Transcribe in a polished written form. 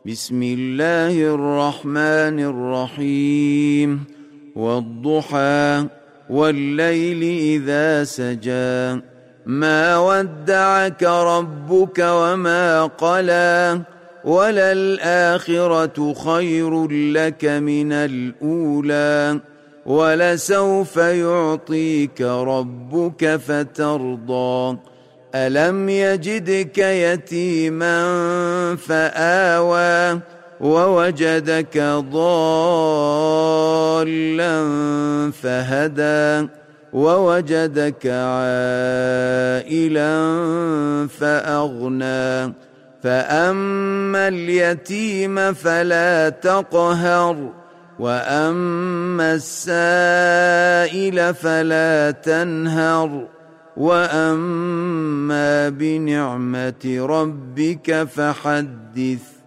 بسم الله الرحمن الرحيم والضحى والليل إذا سجى ما ودعك ربك وما قلى وللآخرة خير لك من الأولى ولسوف يعطيك ربك فترضى ألم يجدك يتيما فآوى ووجدك ضالا فهدى ووجدك عائلا فأغنى فأما اليتيم فلا تقهر وأما السائل فلا تنهر وأما بنعمة ربك فحدث